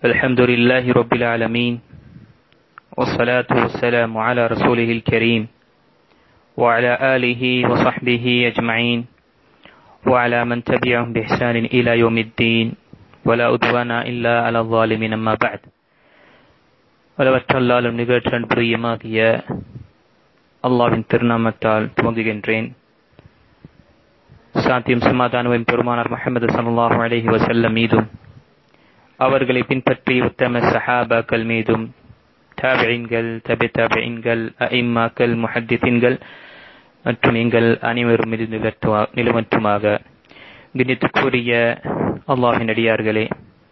الحمد لله رب العالمين والصلاة والسلام على رسوله الكريم وعلى آله وصحبه أجمعين وعلى من تبعهم بإحسان إلى يوم الدين ولا عدوان إلا على الظالمين أما بعد அளவற்றல்லாலும் நிகழ்ச்சின் பிரியமாகிய அல்லாஹ்வின் திருநாமத்தால் துவங்குகின்றேன். சாந்தியும் சமாதானமும் பெருமானார் முஹம்மது ஸல்லல்லாஹு அலைஹி வஸல்லம் மீதும் அவர்களை பின்பற்றி உத்தம சஹாபாக்கள் மீதும் தாபிஈன்கள், தபிதாபிஈன்கள், அஇம்மாக்கள், முஹத்திஸீன்கள் மற்றும் எங்கள் அனைவரும் மீது நிலவற்றுமாக. கண்ணியத்துக்குரிய அல்லாஹ்வின் அடியார்களே,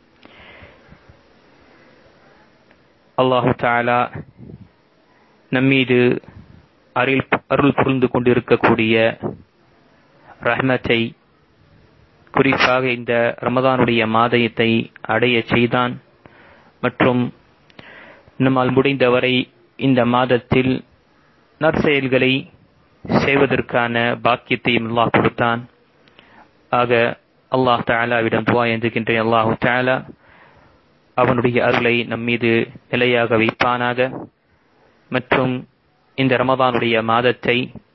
அல்லாஹு தஆலா நம்மீது அருள் புரிந்து கொண்டிருக்கக்கூடிய ரஹ்மத்தை குறிப்பாக இந்த ரமதானுடைய மாதத்தை அடைய செய்தான். மற்றும் நம்மால் முடிந்தவரை இந்த மாதத்தில் நற்செயல்களை செய்வதற்கான பாக்கியத்தையும் அல்லாஹ் கொடுத்தான். ஆக அல்லாஹ் தஆலாவிடம் துஆ செய்கின்றேன். அல்லாஹு தஆலா அவனுடைய அருளை நம்மீது நிலையாக வைப்பானாக. மற்றும் இந்த ரமதானுடைய மாதத்தை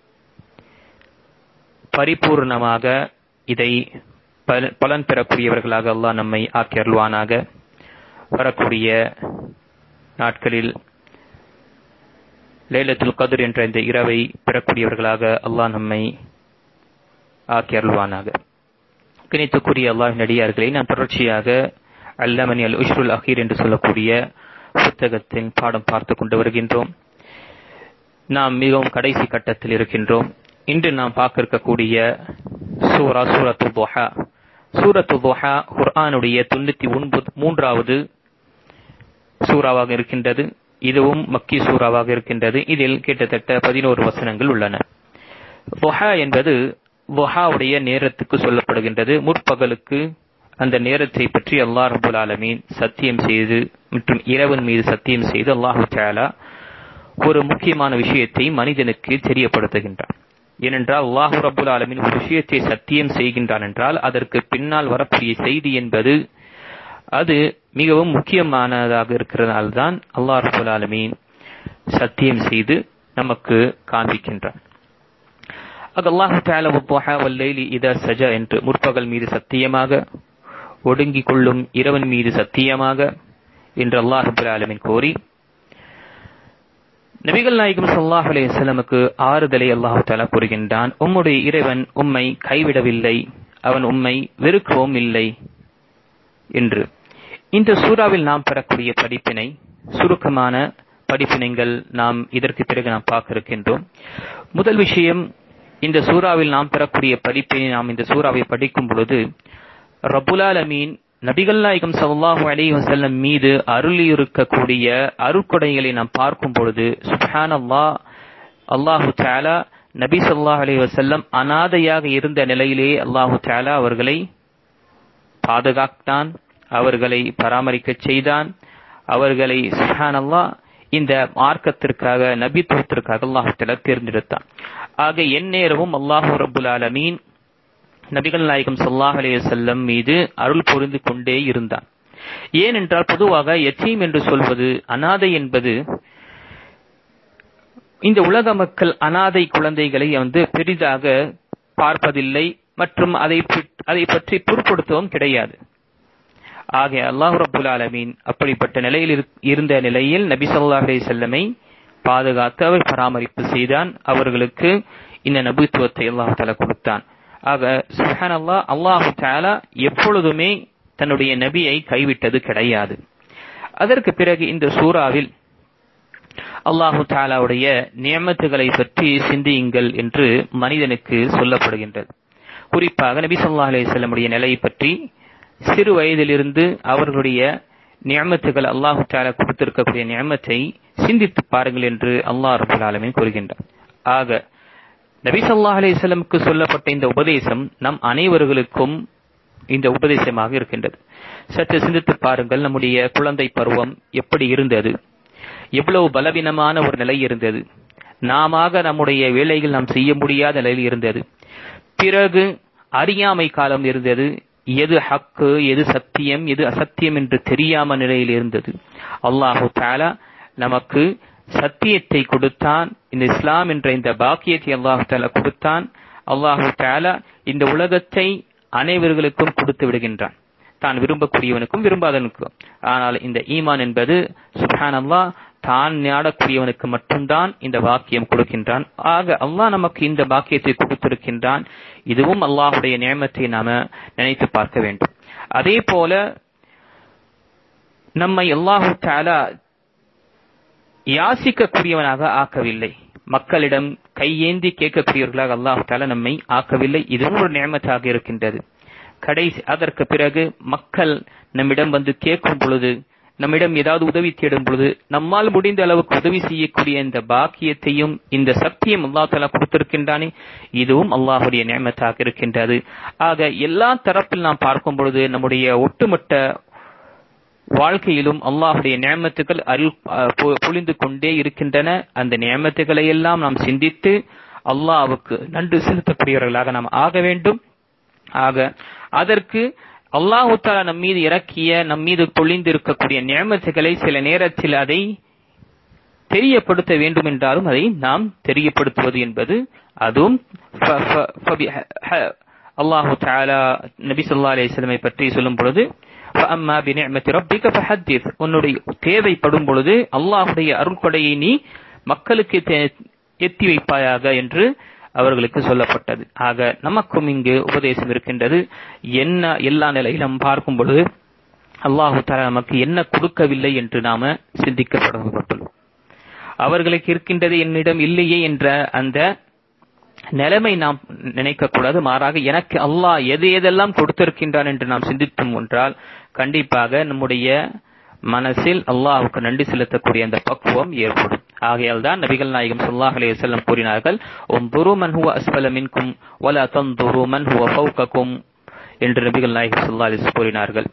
பரிபூர்ணமாக இதை பலன் பெறக்கூடியவர்களாக அல்லாஹ் நம்மை ஆக்கி அருள்வானாக. வரக்கூடிய நாட்களில் லைலத்துல் கத்ர் என்ற இந்த இரவை பெறக்கூடியவர்களாக அல்லாஹ் நம்மை ஆக்கி அருள்வானாக. கணித்துக்குரிய அல்லாஹ்வின் அடியார்களை நாம் தொடர்ச்சியாக அல்லமனி அல் உஷ்ருல் அஹீர் என்று சொல்லக்கூடிய புத்தகத்தின் பாடம் பார்த்து கொண்டு வருகின்றோம். நாம் மிகவும் கடைசி கட்டத்தில் இருக்கின்றோம். இன்று நாம் பார்க்க இருக்கக்கூடிய சூரத்து துஹா. சூரத்து துஹா குர்ஆனுடைய 93வது சூறாவாக இருக்கின்றது. இதுவும் மக்கி சூறாவாக இருக்கின்றது. இதில் கிட்டத்தட்ட 11 வசனங்கள் உள்ளன. துஹா என்பது துஹாவுடைய நேரத்துக்கு சொல்லப்படுகின்றது. முற்பகலுக்கு அந்த நேரத்தை பற்றி அல்லாஹ் ரப்பல் ஆலமீன் சத்தியம் செய்து மற்றும் இரவின் மீது சத்தியம் செய்து அல்லாஹு தஆலா ஒரு முக்கியமான விஷயத்தை மனிதனுக்கு தெரியப்படுத்துகின்றான். ஏனென்றால் அல்லாஹ் ரப்பல் ஆலமீன் ஒரு விஷயத்தை சத்தியம் செய்கின்றான் என்றால் அதற்கு பின்னால் வரக்கூடிய செய்தி என்பது அது மிகவும் முக்கியமானதாக இருக்கிறதால்தான் அல்லாஹ் ரப்பல் ஆலமீன் சத்தியம் செய்து நமக்கு காண்பிக்கின்றான். அல்லாஹ் தஆலா வத்துஹா வல்லைலி இதா சஜா என்று முற்பகல் மீது சத்தியமாக, ஒடுங்கிக் கொள்ளும் இரவன் மீது சத்தியமாக என்று அல்லாஹ் ரப்பல் ஆலமீன் கோரி நபிகள் நாயகம் ஸல்லல்லாஹு அலைஹி வஸல்லமுக்கு ஆறுதலை அல்லாஹ் தஆலா கூறுகின்றான். உம்முடைய இறைவன் உம்மை கைவிடவில்லை, அவன் உம்மை வெறுக்கவும் இல்லை என்று. இந்த சூறாவில் நாம் பெறக்கூடிய படிப்பினை, சுருக்கமான படிப்பினைகள் நாம் இதற்கு பிறகு நாம் பார்க்க இருக்கின்றோம். முதல் விஷயம், இந்த சூறாவில் நாம் பெறக்கூடிய படிப்பினை, நாம் இந்த சூறாவை படிக்கும் பொழுது ரப்புல் ஆலமீன் நபிகள் நாயகம் ஸல்லல்லாஹு அலைஹி வஸல்லம் மீது அருளியிருக்கக்கூடிய அருட்கொடைகளை நாம் பார்க்கும் பொழுது சுப்ஹானல்லாஹ், அல்லாஹு தஆலா நபி ஸல்லல்லாஹு அலைஹி வஸல்லம் அனாதையாக இருந்த நிலையிலே அல்லாஹு தஆலா அவர்களை பாதுகாத்தான், அவர்களை பராமரிக்க செய்தான், அவர்களை சுப்ஹானல்லாஹ் இந்த மார்க்கத்திற்காக, நபித்துவத்திற்காக அல்லாஹு தஆலா தேர்ந்தெடுத்தான். ஆக எந்நேரமும் அல்லாஹ் ரப்புல் ஆலமீன் நபிகள் நாயகம் ஸல்லல்லாஹு அலைஹி வஸல்லம் மீது அருள் புரிந்து கொண்டே இருந்தான். ஏனென்றால் பொதுவாக யத்தீம் என்று சொல்வது, அனாதை என்பது, இந்த உலக மக்கள் அனாதை குழந்தைகளை பெரிதாக பார்ப்பதில்லை மற்றும் அதை பற்றி பொருட்படுத்தவும் கிடையாது. ஆக அல்லாஹ் ரப்புல் ஆலமீன் அப்படிப்பட்ட நிலையில் இருந்த நிலையில் நபி ஸல்லல்லாஹு அலைஹி வஸல்லமை பாதுகாத்து அவர் பராமரிப்பு செய்தான். அவர்களுக்கு இந்த நபித்துவத்தை அல்லாஹ் தஆலா கொடுத்தான். ஆக சுப்ஹானல்லாஹ், அல்லாஹு தஆலா எப்பொழுதுமே தன்னுடைய நபியை கைவிட்டது கிடையாது. அதற்கு பிறகு இந்த சூறாவில் அல்லாஹு தஆலாவுடைய நியமத்துகளை பற்றி சிந்தியுங்கள் என்று மனிதனுக்கு சொல்லப்படுகின்றது. குறிப்பாக நபி ஸல்லல்லாஹு அலைஹி வஸல்லமுடைய நிலையை பற்றி, சிறு வயதிலிருந்து அவர்களுடைய நியமத்துகள், அல்லாஹு தஆலா கொடுத்திருக்கக்கூடிய நியமத்தை சிந்தித்து பாருங்கள் என்று அல்லாஹ் ரப்பல் ஆலமீன் கூறுகின்றார். ஆக நபி ஸல்லல்லாஹு அலைஹி வஸல்லமுக்கு சொல்லப்பட்ட இந்த உபதேசம் நம் அனைவர்களுக்கும் இந்த உபதேசமாக இருக்கின்றது. சற்று சிந்தித்து பாருங்கள், நம்முடைய குழந்தை பருவம் எப்படி இருந்தது, எவ்வளவு பலவீனமான ஒரு நிலை இருந்தது, நாம நம்முடைய வேலைகள் நாம் செய்ய முடியாத நிலையில் இருந்தது. பிறகு அறியாமை காலம் இருந்தது, எது ஹக்கு, எது சத்தியம், எது அசத்தியம் என்று தெரியாம நிலையில் இருந்தது. அல்லாஹு தஆலா நமக்கு சத்தியத்தை கொடுத்தான். இந்த இஸ்லாம் என்ற இந்த பாக்கியத்தை அல்லாஹு தஆலா கொடுத்தான். அல்லாஹு தஆலா இந்த உலகத்தை அனைவர்களுக்கும் கொடுத்து விடுகின்றான், தான் விரும்பக்கூடியவனுக்கும் விரும்பாதவனுக்கும். ஆனால் இந்த ஈமான் என்பது சுப்ஹானல்லாஹ் தான் நாடக்கூடியவனுக்கு மட்டும்தான் இந்த பாக்கியம் கொடுக்கின்றான். ஆக அல்லாஹ் நமக்கு இந்த பாக்கியத்தை கொடுத்திருக்கின்றான். இதுவும் அல்லாஹுடைய நியமத்தை நாம நினைத்து பார்க்க வேண்டும். அதே போல நம்மை அல்லாஹு தஆலா யாசிக்கக்கூடியவனாக ஆக்கவில்லை, மக்களிடம் கையேந்தி கேட்கக்கூடியவர்களாக அல்லாஹு தஆலா நம்மை ஆக்கவில்லை. இதுவும் ஒரு நியமத்தாக இருக்கின்றது. கடைசி அதற்கு பிறகு மக்கள் நம்மிடம் வந்து கேட்கும் பொழுது, நம்மிடம் ஏதாவது உதவி தேடும் பொழுது நம்மால் முடிந்த அளவுக்கு உதவி செய்யக்கூடிய இந்த பாக்கியத்தையும் இந்த சக்தியும் அல்லாஹ் தஆலா கொடுத்திருக்கின்றானே, இதுவும் அல்லாஹுடைய நியமத்தாக இருக்கின்றது. ஆக எல்லா தரப்பில் நாம் பார்க்கும் பொழுது நம்முடைய ஒட்டுமொத்த வாழ்க்கையிலும் அல்லாஹுடைய நியமத்துகள் பொழிந்து கொண்டே இருக்கின்றன. அந்த நியமத்துகளை எல்லாம் நாம் சிந்தித்து அல்லாஹ்வுக்கு நன்றி செலுத்தக்கூடியவர்களாக நாம் ஆக வேண்டும். ஆக அதற்கு அல்லாஹு தஆலா நம் மீது இறக்கிய, நம் மீது பொழிந்து இருக்கக்கூடிய நியமத்துகளை சில நேரத்தில் அதை தெரியப்படுத்த வேண்டும் என்றாலும் அதை நாம் தெரியப்படுத்துவது என்பது அதுவும் அல்லாஹு தஆலா நபி ஸல்லல்லாஹு அலைஹி வஸல்லம் பற்றி சொல்லும் பொழுது ஃபஅம்மா பிநிஅமத்தி ரப்பிக ஃபஹத்திஸ், உன்னுடைய தேவைப்படும் பொழுது அல்லாஹ்வுடைய அருள்கொடையை நீ மக்களுக்கு எத்தி வைப்பாயாக என்று அவர்களுக்கு சொல்லப்பட்டது. ஆக நமக்கும் இங்கு உபதேசம் இருக்கின்றது. என்ன எல்லா நிலையிலும் பார்க்கும் பொழுது அல்லாஹு தஆலா நமக்கு என்ன கொடுக்கவில்லை என்று நாம சிந்திக்கப்பட்டுள்ளோம். அவர்களுக்கு இருக்கின்றது என்னிடம் இல்லையே என்ற அந்த நிலைமை நாம் நினைக்கக்கூடாது. மாறாக எனக்கு அல்லாஹ் எது எதெல்லாம் கொடுத்திருக்கின்றான் என்று நாம் சிந்தித்தோம் என்றால் கண்டிப்பாக நம்முடைய மனசில் அல்லாஹ்வுக்கு நன்றி செலுத்தக்கூடிய அந்த பக்குவம் ஏற்படும். ஆகையால் தான் நபிகள் நாயகம் ஸல்லல்லாஹு அலைஹி வஸல்லம் கூறினார்கள், உன்துரு மன் ஹுவ அஸ்ஃபல மின்கும் வலா தன்துரு மன் ஹுவ ஃபௌககும் என்று நபிகள் நாயகம் ஸல்லல்லாஹு அலைஹி வஸல்லம் கூறினார்கள்.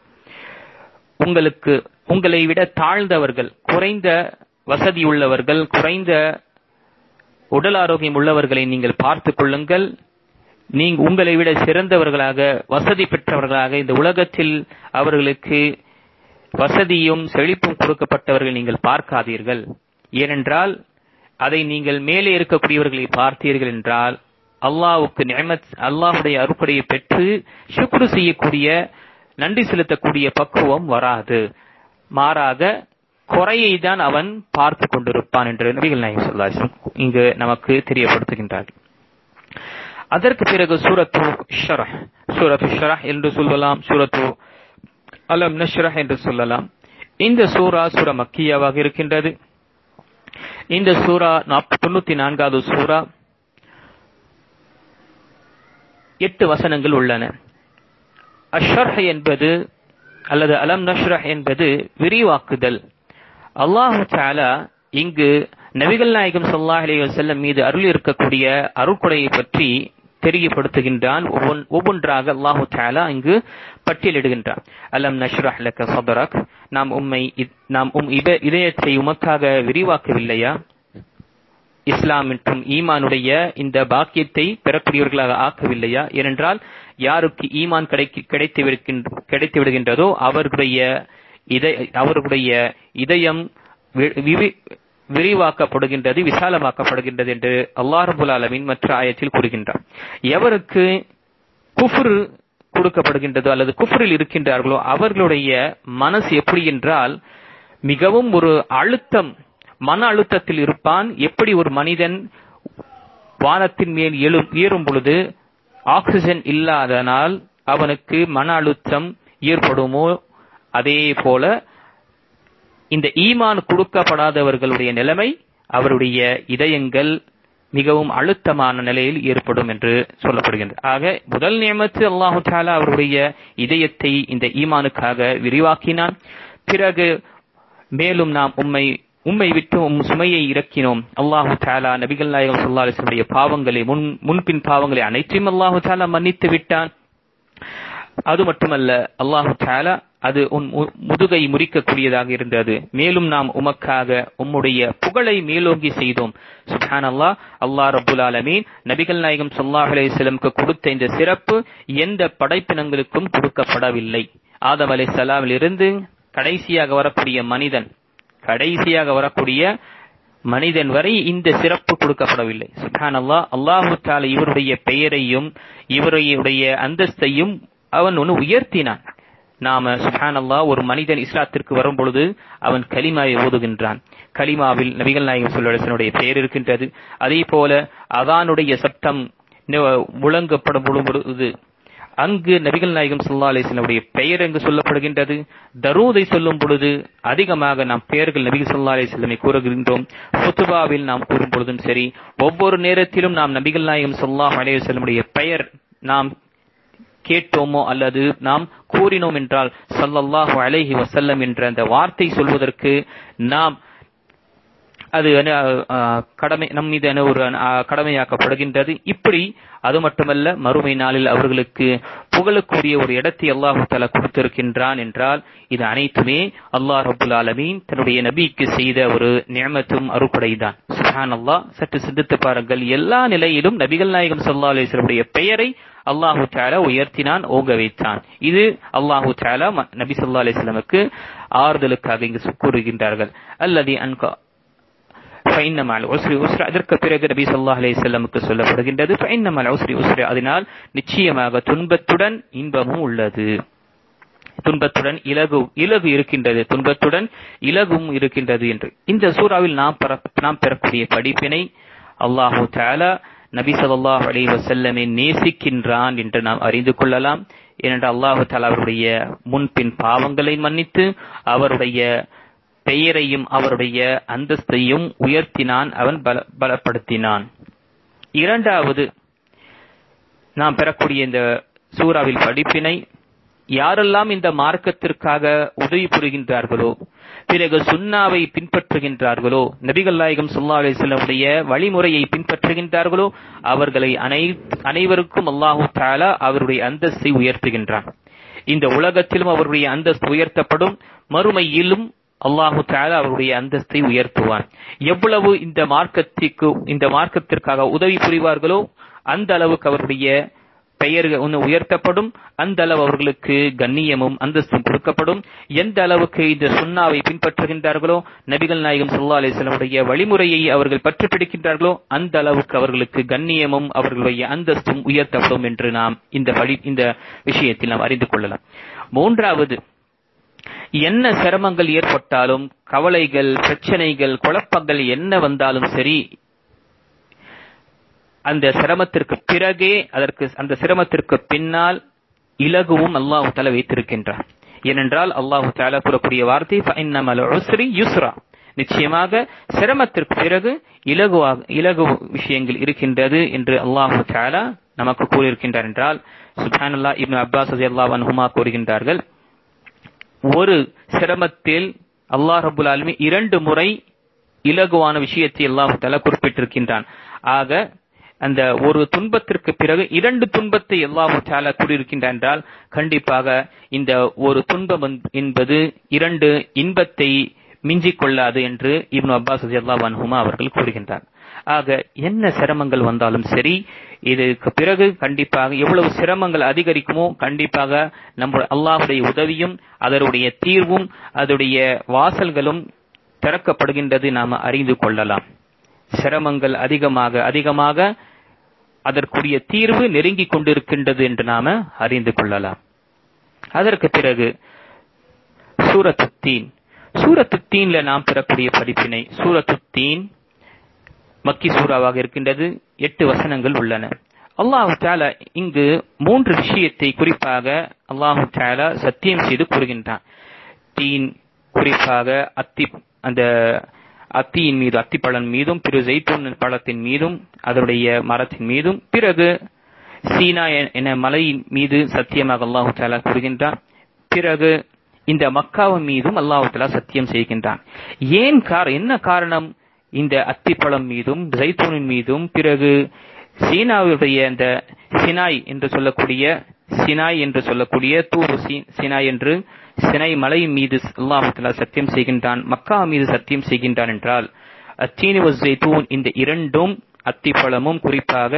உங்களை விட தாழ்ந்தவர்கள், குறைந்த வசதி உள்ளவர்கள், குறைந்த உடல் ஆரோக்கியம் உள்ளவர்களை நீங்கள் பார்த்துக் கொள்ளுங்கள். உங்களை விட சிறந்தவர்களாக, வசதி பெற்றவர்களாக, இந்த உலகத்தில் அவர்களுக்கு வசதியும் செழிப்பும் கொடுக்கப்பட்டவர்கள் நீங்கள் பார்க்காதீர்கள். ஏனென்றால் அதை நீங்கள் மேலே இருக்கக்கூடியவர்களை பார்த்தீர்கள் என்றால் அல்லாஹ்வுக்கு நிஅமத், அல்லாஹ்வுடைய அருள்கொடையை பெற்று ஷுக்ர் செய்யக்கூடிய, நன்றி செலுத்தக்கூடிய பக்குவம் வராது. மாறாக குறையை தான் அவன் பார்த்து கொண்டிருப்பான் என்று நபிகள் நாயகம் ஸல்லல்லாஹு அலைஹி வஸல்லம் இங்கு நமக்கு தெரியப்படுத்துகின்றார்கள். அதற்கு பிறகு சூரத்து ஷரஹ் என்று சொல்லலாம், சூரத்து அலம் நஷ்ரஹ் என்று சொல்லலாம். இந்த சூரா மக்கியாவாக இருக்கின்றது. இந்த சூரா 94வது சூரா, 8 வசனங்கள் உள்ளன. அஷ்ஷர்ஹ் என்பது அல்லது அலம் நஷ்ரஹ் என்பது விரிவாக்குதல். அல்லாஹு தஆலா இங்கு நபிகள் நாயகம் ஸல்லல்லாஹு அலைஹி வஸல்லம் மீது அருள் இருக்கக்கூடிய அருள்கொடையை பற்றி தெரியப்படுத்துகின்றான். ஒவ்வொன்றாக அல்லாஹு தஆலா இங்கு பட்டியலிடுகின்றான். அலம் நஷ்ரஹ் லக ஸத்ரக், நாம் இதயத்தை உமக்காக விரிவாக்கவில்லையா? இஸ்லாம் மற்றும் ஈமானுடைய இந்த பாக்கியத்தை பெறக்கூடியவர்களாக ஆக்கவில்லையா? ஏனென்றால் யாருக்கு ஈமான் கிடைத்து விடுகின்றதோ அவர்களுடைய இதயம் விரிவாக்கப்படுகின்றது, விசாலமாக்கப்படுகின்றது என்று அல்லாஹ் ரப்பல் ஆலமீன் மற்ற ஆயத்தில் கூறுகின்றார். எவருக்கு குஃப்ர் கொடுக்கப்படுகின்றதோ அல்லது குஃப்ரில் இருக்கின்றார்களோ அவர்களுடைய மனசு எப்படி என்றால் மிகவும் ஒரு மன அழுத்தத்தில் இருப்பான். எப்படி ஒரு மனிதன் வானத்தின் மேல் ஏறும் பொழுது ஆக்சிஜன் இல்லாதனால் அவனுக்கு மன அழுத்தம் ஏற்படுமோ, அதே போல இந்த ஈமான் கொடுக்கப்படாதவர்களுடைய நிலைமை, அவருடைய இதயங்கள் மிகவும் அழுத்தமான நிலையில் ஏற்படும் என்று சொல்லப்படுகின்றது. ஆக முதல் நியமத்து அல்லாஹு தஆலா அவருடைய இதயத்தை இந்த ஈமானுக்காக விரிவாக்கினான். பிறகு மேலும் நாம் உம்மை விட்டு சுமையை இறக்கினோம். அல்லாஹு தஆலா நபிகள் நாயகம் ஸல்லல்லாஹு அலைஹி வஸல்லம் பாவங்களை முன்பின் பாவங்களை அனைத்தையும் அல்லாஹு தஆலா மன்னித்து விட்டான். அது மட்டுமல்ல, அல்லாஹு தஆலா அது உன் முதுகை முறிக்கக்கூடியதாக இருந்தது. மேலும் நாம் உமக்காக உம்முடைய புகழை மேலோங்கி செய்தோம். சுப்ஹானல்லாஹ். அல்லாஹ் ரப்புல் ஆலமீன் நபிகள் நாயகம் ஸல்லல்லாஹு அலைஹி வஸல்லம் கொடுத்த இந்த சிறப்பு எந்த படைப்பினங்களுக்கும் கொடுக்கப்படவில்லை. ஆதம் அலைஹிஸ்ஸலாமில் இருந்து கடைசியாக வரக்கூடிய மனிதன் வரை இந்த சிறப்பு கொடுக்கப்படவில்லை. சுப்ஹானல்லாஹ். அல்லாஹு தஆலா இவருடைய பெயரையும் இவருடைய அந்தஸ்தையும் அவன் உயர்த்தினான். நாம சுப்ஹானல்லாஹ் ஒரு மனிதன் இஸ்லாத்திற்கு வரும் பொழுது அவன் கலிமாவை ஓதுகின்றான். கலிமாவில் நபிகள் நாயகம் ஸல்லல்லாஹு அலைஹி வஸல்லம் பெயர் இருக்கின்றது. அதே போல அதானுடைய சப்தம் முழங்கப்படும் பொழுது அங்கு நபிகள் நாயகம் ஸல்லல்லாஹு அலைஹி வஸல்லம் பெயர் அங்கு சொல்லப்படுகின்றது. தரூதை சொல்லும் பொழுது அதிகமாக நாம் பெயர்கள் நபி ஸல்லல்லாஹு அலைஹி வஸல்லம் கூறுகின்றோம். ஃபுத்பாவில் நாம் கூறும் பொழுதும் சரி, ஒவ்வொரு நேரத்திலும் நாம் நபிகள் நாயகம் ஸல்லல்லாஹு அலைஹி வஸல்லம் பெயர் நாம் கேட்டோமோ அல்லது நாம் கூறினோம் என்றால் ஸல்லல்லாஹு அலைஹி வஸல்லம் என்ற அந்த வார்த்தை சொல்வதற்கு நாம் அது நம் மீது ஒரு கடமையாக்கப்படுகின்றது. இப்படி அது மட்டுமல்ல, மறுமை நாளில் அவர்களுக்கு புகழக்கூடிய ஒரு இடத்தை அல்லாஹு தஆலா கொடுத்திருக்கின்றான் என்றால் இது அனைத்துமே அல்லாஹ் ரப்புல் ஆலமீன் தன்னுடைய நபிக்கு செய்த ஒரு நிஅமத்தும் அருட்கொடைதான். சுப்ஹானல்லாஹ். சற்று சிந்தித்து பாருங்கள். எல்லா நிலையிலும் நபிகள் நாயகம் ஸல்லல்லாஹு அலைஹி வஸல்லம் பெயரை அல்லாஹு தஆலா உயர்த்தினான், ஓங்க வைத்தான். இது அல்லாஹு தஆலா நபி ஸல்லல்லாஹு அலைஹி வஸல்லமுக்கு ஆறுதலுக்காக இங்கு கூறுகின்றார்கள். அல்லதி அன்கா ஃபைன்னமல் உஸ்ரி உஸ்ரா. அதற்கு பிறகு நபி ஸல்லல்லாஹு அலைஹி வஸல்லமுக்கு சொல்லப்படுகின்றது ஃபைன்னமல் உஸ்ரி உஸ்ரா. அதனால் நிச்சயமாக துன்பத்துடன் இன்பமும் உள்ளது. துன்பத்துடன் இலகு இருக்கின்றது, துன்பத்துடன் இலகும் இருக்கின்றது என்று இந்த சூறாவில் நாம் பெறக்கூடிய படிப்பினை அல்லாஹு தஆலா நபி ஸல்லல்லாஹு அலைஹி வஸல்லமை நேசிக்கின்றான் என்று நாம் அறிந்து கொள்ளலாம். ஏனென்றால் அல்லாஹு தஆலா அவருடைய முன்பின் பாவங்களை மன்னித்து அவருடைய பெயரையும் அவருடைய அந்தஸ்தையும் உயர்த்தினான், அவன் பலப்படுத்தினான். இரண்டாவது நாம் பெறக்கூடிய இந்த சூறாவில் படிப்பினை, யாரெல்லாம் இந்த மார்க்கத்திற்காக உதவி புரிகின்றார்களோ, பிறகு சுன்னாவை பின்பற்றுகின்றார்களோ, நபிகள் நாயகம் ஸல்லல்லாஹு அலைஹி வஸல்லம் வழிமுறையை பின்பற்றுகின்றார்களோ அவர்களை அனைவருக்கும் அல்லாஹு தஆலா அவருடைய அந்தஸ்தை உயர்த்துகின்றான். இந்த உலகத்திலும் அவருடைய அந்தஸ்து உயர்த்தப்படும், மறுமையிலும் அல்லாஹு தஆலா அவருடைய அந்தஸ்தை உயர்த்துவான். எவ்வளவு இந்த மார்க்கத்திற்காக உதவி புரிவார்களோ அந்த அளவுக்கு அவருடைய பெயர் உயர்த்தப்படும், அந்த அளவு அவர்களுக்கு கண்ணியமும் அந்தஸ்தும் கொடுக்கப்படும். எந்த அளவுக்கு இந்த சுன்னாவை பின்பற்றுகின்றார்களோ, நபிகள் நாயகம் ஸல்லல்லாஹு அலைஹி வஸல்லம் வழிமுறையை அவர்கள் பற்றி பிடிக்கின்றார்களோ அந்த அளவுக்கு அவர்களுக்கு கண்ணியமும் அவர்களுடைய அந்தஸ்தும் உயர்த்தப்படும் என்று நாம் இந்த விஷயத்தில் நாம் அறிந்து கொள்ளலாம். மூன்றாவது, என்ன சிரமங்கள் ஏற்பட்டாலும், கவலைகள், பிரச்சனைகள், குழப்பங்கள் என்ன வந்தாலும் சரி, அந்த சிரமத்திற்கு பிறகே அந்த சிரமத்திற்கு பின்னால் இலகுவும் அல்லாஹு தஆலா வைத்திருக்கின்றார். ஏனென்றால் அல்லாஹு தஆலா கூறக்கூடிய வார்த்தை ஃபஇன்னமல் உஸ்ரி யுஸ்ரா. நிச்சயமாக சிரமத்திற்கு பிறகு இலகு விஷயங்கள் இருக்கின்றது என்று அல்லாஹு தஆலா நமக்கு கூறியிருக்கின்றார் என்றால், சுப்ஹானல்லாஹ். இப்னு அப்பாஸ் ரலியல்லாஹு அன்ஹுமா கூறுகின்றார்கள், ஒரு சிரமத்தில் அல்லாஹ் ரப்புல் ஆலமீன் 2 முறை இலகுவான விஷயத்தை அல்லாஹ் தஆலா குறிப்பிட்டிருக்கின்றான். ஆக அந்த ஒரு துன்பத்திற்கு பிறகு 2 துன்பத்தை அல்லாஹ் தஆலா கூறியிருக்கின்றான் என்றால் கண்டிப்பாக இந்த ஒரு துன்பம் என்பது 2 இன்பத்தை மிஞ்சிக் கொள்ளாது என்று இப்னு அப்பாஸ் ரலியல்லாஹு அன்ஹுமா அவர்கள் கூறுகின்றார். ஆக என்ன சிரமங்கள் வந்தாலும் சரி, இதற்கு பிறகு கண்டிப்பாக எவ்வளவு சிரமங்கள் அதிகரிக்குமோ கண்டிப்பாக நம்ம அல்லாஹ்வுடைய உதவியும் அதனுடைய தீர்வும் அதனுடைய வாசல்களும் திறக்கப்படுகின்றது நாம் அறிந்து கொள்ளலாம். சிரமங்கள் அதிகமாக அதற்குரிய தீர்வு நெருங்கிக் கொண்டிருக்கின்றது என்று நாம அறிந்து கொள்ளலாம். அதற்கு பிறகு சூரத்து தீன்ல நாம் பெறக்கூடிய படிப்பினை, சூரத்து தீன் மக்கி சூறாவாக இருக்கின்றது. 8 வசனங்கள் உள்ளன. அல்லாஹு தஆலா இங்கு 3 விஷயத்தை குறிப்பாக அல்லாஹு தஆலா சத்தியம் செய்து கூறுகின்றான். தீன் குறிப்பாக அத்தியின் மீது, அத்திப்பழம் மீதும், பிறகு ஜெய்தூன் பழத்தின் மீதும், அதனுடைய மரத்தின் மீதும், பிறகு சீனா என மலையின் மீது சத்தியமாக அல்லாஹு தஆலா கூறுகின்றான். பிறகு இந்த மக்காவின் மீதும் அல்லாஹு தஆலா சத்தியம் செய்கின்றான். என்ன காரணம்? இந்த அத்திப்பழம் மீதும் ஜைத்தூனின் மீதும் பிறகு சீனாவுடைய அந்த சினாய் என்று சொல்லக்கூடிய தூர் சினாய் என்று சினை மலை மீது அல்லாஹ் தஆலா சத்தியம் செய்கின்றான், மக்கா மீது சத்தியம் செய்கின்றான் என்றால் அத்தீனு வஸ்ஸைத்தூன் இந்த இரண்டும் அத்திப்பழமும் குறிப்பாக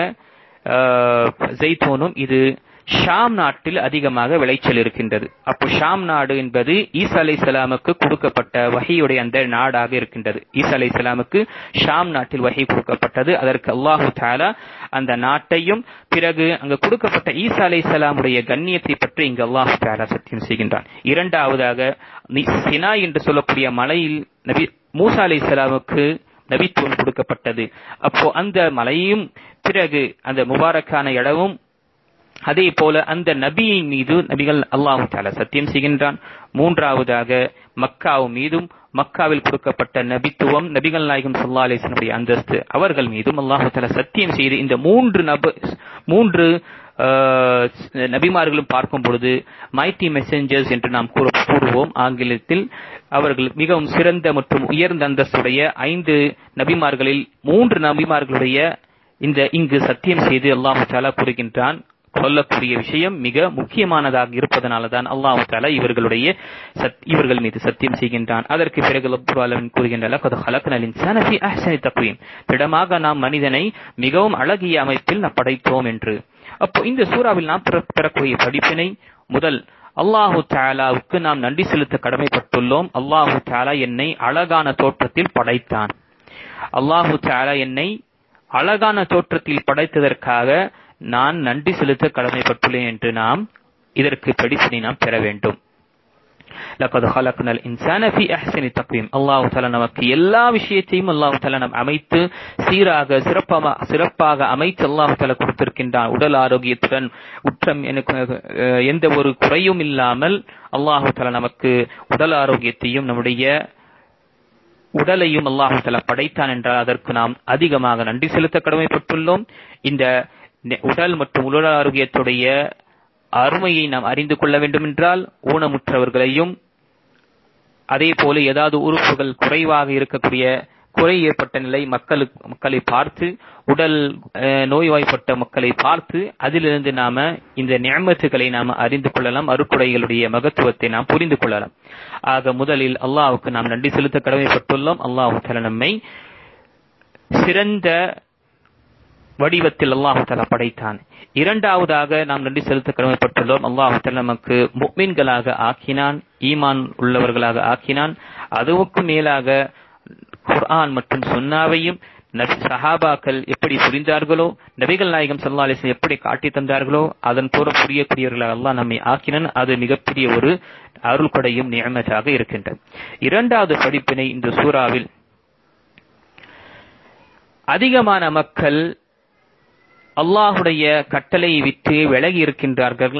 ஜெய்தூனும் இது ஷாம் நாட்டில் அதிகமாக விளைச்சல் இருக்கின்றது. அப்போ ஷாம் நாடு என்பது ஈசா அலைஹிஸ்ஸலாமுக்கு கொடுக்கப்பட்ட வஹீயுடைய அந்த நாடாக இருக்கின்றது. ஈசா அலைஹிஸ்ஸலாமுக்கு ஷாம் நாட்டில் வஹீ கொடுக்கப்பட்டது. அதற்கு அல்லாஹு தஆலா அந்த நாட்டையும் பிறகு அங்கு கொடுக்கப்பட்ட ஈசா அலைஹிஸ்ஸலாமுடைய கண்ணியத்தை பற்றி இங்கு அல்லாஹு தஆலா சத்தியம் செய்கின்றான். இரண்டாவதாக சினாய் என்று சொல்லக்கூடிய மலையில் நபி மூசா அலைஹிஸ்ஸலாமுக்கு நபித்துவம் கொடுக்கப்பட்டது. அப்போ அந்த மலையும் பிறகு அந்த முபாரக்கான இடமும் அதே போல அந்த நபியின் மீது நபிகள் அல்லாஹு தஆலா சத்தியம் செய்கின்றான். மூன்றாவதாக மக்காவும் மீதும் மக்காவில் கொடுக்கப்பட்ட நபித்துவம் நபிகள் நாயகம் ஸல்லல்லாஹு அலைஹி வஸல்லம் அந்தஸ்து அவர்கள் மீதும் அல்லாஹு தஆலா சத்தியம் செய்து இந்த மூன்று நபிமார்களும் பார்க்கும் பொழுது மைட்டி மெசஞ்சர்ஸ் என்று நாம் கூறுவோம் ஆங்கிலத்தில். அவர்கள் மிகவும் சிறந்த மற்றும் உயர்ந்த அந்தஸ்துடைய 5 நபிமார்களில் 3 நபிமார்களுடைய இந்த இங்கு சத்தியம் செய்து அல்லாஹு தஆலா கூறுகின்றான். சொல்லக்கூடிய விஷயம் மிக முக்கியமானதாக இருப்பதனால தான் அல்லாஹ் தஆலா இவர்கள் மீது சத்தியம் செய்கின்றான். அதற்கு பிறகு ரப்பல் ஆலமீன் கூறுகின்றான், லகத் ஹலக்னல் இன்சான ஃபீ அஹ்ஸனி தக்வீம், திடமாக நாம் மனிதனை மிகவும் அழகிய அமைப்பில் நாம் படைத்தோம் என்று. அப்போ இந்த சூறாவில் நாம் பெறக்கூடிய படிப்பினை முதல், அல்லாஹு தஆலாவுக்கு நாம் நன்றி செலுத்த கடமைப்பட்டுள்ளோம். அல்லாஹு தஆலா என்னை அழகான தோற்றத்தில் படைத்தான். அல்லாஹு தஆலா என்னை அழகான தோற்றத்தில் படைத்ததற்காக நான் நன்றி செலுத்த கடமைப்பட்டுள்ளேன் என்று நாம் இதற்கு படிப்பினை நாம் பெற வேண்டும். லகத் ஹலக்னல் இன்சான ஃபீ அஹ்ஸனி தக்வீம், அல்லாஹ் தஆலா நமக்கு எல்லா விஷயத்தையும் அல்லாஹ் தஆலா நாம் அமைத்து சீராக சிறப்பாக அமைத்து அல்லாஹ் தஆலா கொடுத்திருக்கின்றான். உடல் ஆரோக்கியத்துடன் எந்த ஒரு குறையும் இல்லாமல் அல்லாஹ் தஆலா நமக்கு உடல் ஆரோக்கியத்தையும் நம்முடைய உடலையும் அல்லாஹ் தஆலா படைத்தான் என்றால் அதற்கு நாம் அதிகமாக நன்றி செலுத்த கடமைப்பட்டுள்ளோம். இந்த உடல் மற்றும் உடல் ஆரோக்கியத்துடைய அருமையை நாம் அறிந்து கொள்ள வேண்டும் என்றால் ஊனமுற்றவர்களையும் அதே போல ஏதாவது உறுப்புகள் குறைவாக இருக்கக்கூடிய குறை ஏற்பட்ட நிலை மக்களை பார்த்து உடல் நோய்வாய்ப்பட்ட மக்களை பார்த்து அதிலிருந்து நாம இந்த நிஅமத்துகளை நாம அறிந்து கொள்ளலாம், அருக்குடைகளுடைய மகத்துவத்தை நாம் புரிந்து கொள்ளலாம். ஆக முதலில் அல்லாஹ்வுக்கு நாம் நன்றி செலுத்த கடமைப்பட்டுள்ளோம். அல்லாஹ் தஆலா நம்மை சிறந்த வடிவத்தில் அல்லாஹ் தஆலா படைத்தான். இரண்டாவதாக நாம் நன்றி செலுத்த கடமைப்பட்டுள்ளோம். அல்லாஹ் தஆலா நமக்கு முஃமின்களாக ஆக்கினான், ஈமான் உள்ளவர்களாக ஆக்கினான். அதுவுக்கு மேலாக குர்ஆன் மற்றும் சுன்னாவையும் சஹாபாக்கள் எப்படி புரிந்தார்களோ, நபிகள் நாயகம் ஸல்லல்லாஹு அலைஹி வஸல்லம் எப்படி காட்டி தந்தார்களோ அதன் போல புரியக்கூடியவர்களாக அல்லாஹ் நம்மை ஆக்கினான். அது மிகப்பெரிய ஒரு அருள் கொடையும் நிஅமத்தாக இருக்கின்றது. இரண்டாவது படிப்பினை இந்த சூறாவில் அதிகமான மக்கள் அல்லாஹுடைய கட்டளையை விட்டு விலகி இருக்கின்றார்கள்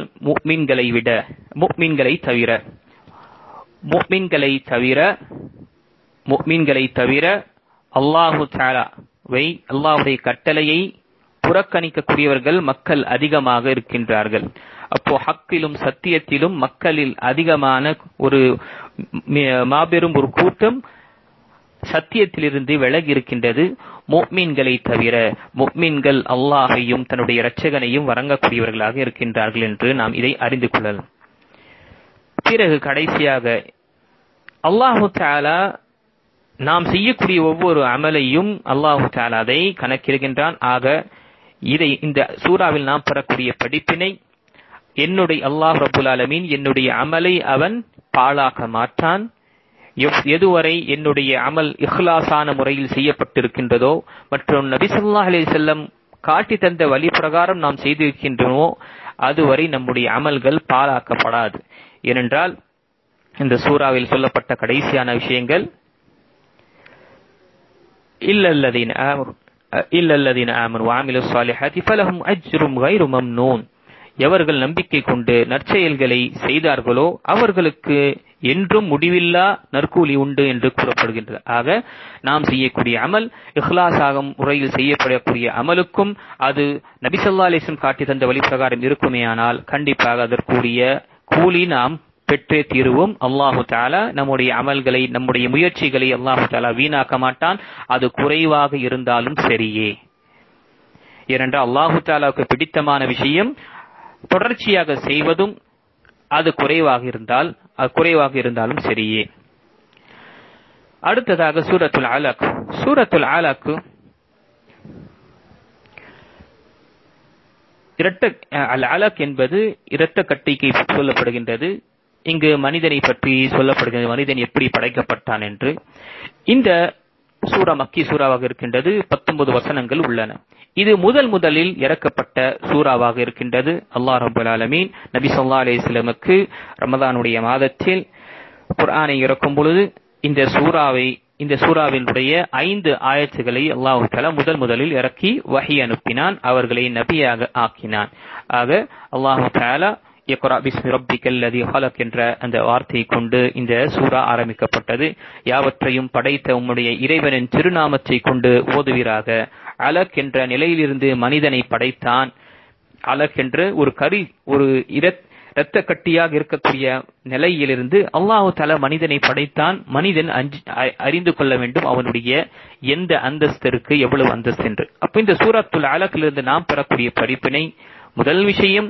முஃமின்களை தவிர அல்லாஹு தஆலாவை அல்லாஹ்வுடைய கட்டளையை புறக்கணிக்கக்கூடியவர்கள் மக்கள் அதிகமாக இருக்கின்றார்கள். அப்போ ஹக்கிலும் சத்தியத்திலும் மக்களில் அதிகமான ஒரு மாபெரும் ஒரு கூட்டம் சத்தியத்திலிருந்து விலகி இருக்கின்றது. முஃமின்களை தவிர முஃமின்கள் அல்லாஹையும் தன்னுடைய இரட்சகனையும் வணங்கக்கூடியவர்களாக இருக்கின்றார்கள் என்று நாம் இதை அறிந்து கொள்ளலாம். பிறகு கடைசியாக அல்லாஹு தஆலா நாம் செய்யக்கூடிய ஒவ்வொரு அமலையும் அல்லாஹு தஆலா அதை கணக்கிடுகின்றான். ஆக இதை இந்த சூறாவில் நாம் பெறக்கூடிய படிப்பினை, என்னுடைய அல்லாஹ் ரப்புல் ஆலமீன் என்னுடைய அமலை அவன் பாழாக்க மாட்டான். எதுவரை என்னுடைய அமல் இஹ்லாஸான முறையில் செய்யப்பட்டிருக்கின்றதோ மற்றும் நபி ஸல்லல்லாஹு அலைஹி வஸல்லம் காட்டி தந்த வழி பிரகாரம் நாம் செய்திருக்கின்றனோ அதுவரை நம்முடைய அமல்கள் பாழாக்கப்படாது. ஏனென்றால் இந்த சூறாவில் சொல்லப்பட்ட கடைசியான விஷயங்கள் இல்லல்லதீன ஆமனு வஅமிலுஸ் ஸாலிஹாத்தி ஃபலஹும் அஜ்ரும் கைரு மம்னூன், எவர்கள் நம்பிக்கை கொண்டு நற்செயல்களை செய்தார்களோ அவர்களுக்கு என்றும் முடிவில்லா நற்கூலி உண்டு என்று கூறப்படுகின்றது. ஆக நாம் செய்யக்கூடிய அமல் இஹ்லாஸாக முறையில் செய்யப்படக்கூடிய அமலுக்கும் அது நபி ஸல்லல்லாஹு அலைஹி வஸல்லம் காட்டி தந்த வழி பிரகாரம் இருக்குமேயானால் கண்டிப்பாக அதற்குரிய கூலி நாம் பெற்றே தீருவோம். அல்லாஹு தஆலா நம்முடைய அமல்களை நம்முடைய முயற்சிகளை அல்லாஹு தஆலா வீணாக்க மாட்டான், அது குறைவாக இருந்தாலும் சரியே. ஏனென்றால் அல்லாஹு தஆலாவுக்கு பிடித்தமான விஷயம் தொடர்ச்சியாக செய்வதும் அது குறைவாக இருந்தாலும் சரியே. அடுத்ததாக சூரத்துல் அலக். சூரத்துல் அலக் அலக் என்பது இரட்ட கட்டிக்கு சொல்லப்படுகின்றது. இங்கு மனிதனை பற்றி சொல்லப்படுகிறது, மனிதன் எப்படி படைக்கப்பட்டான் என்று. இந்த சூரா மக்கி சூறாவாக இருக்கின்றது. 19 வசனங்கள் உள்ளன. இது முதலில் இறக்கப்பட்ட சூறாவாக இருக்கின்றது. அல்லாஹ் ரப்பல் ஆலமீன் நபி ஸல்லல்லாஹு அலைஹி வஸல்லமுக்கு ரமதானுடைய மாதத்தில் குர்ஆனை இறக்கும் பொழுது இந்த சூறாவினுடைய 5 ஆயத்துகளை அல்லாஹ் தஆலா முதலில் இறக்கி வஹி அனுப்பினான், அவர்களை நபியாக ஆக்கினான். ஆக அல்லாஹ் தஆலா இக்ரா பிஸ்மி ரப்பிக்கல் லதீ ஹலக் என்ற அந்த வார்த்தையை கொண்டு இந்த சூரா ஆரம்பிக்கப்பட்டது. யாவற்றையும் படைத்த உம்முடைய இறைவனின் திருநாமத்தை கொண்டு ஓதுவீராக. அலக் என்ற நிலையிலிருந்து மனிதனை படைத்தான். அலக் என்று ஒரு இரத்த கட்டியாக இருக்கக்கூடிய நிலையிலிருந்து அல்லாஹ் தஆலா மனிதனை படைத்தான். மனிதன் அறிந்து கொள்ள வேண்டும் அவனுடைய எந்த அந்தஸ்திற்கு எவ்வளவு அந்தஸ்து என்று. அப்ப இந்த சூரத்துல் அலக்கிலிருந்து நாம் பெறக்கூடிய படிப்பினை, முதல் விஷயம்,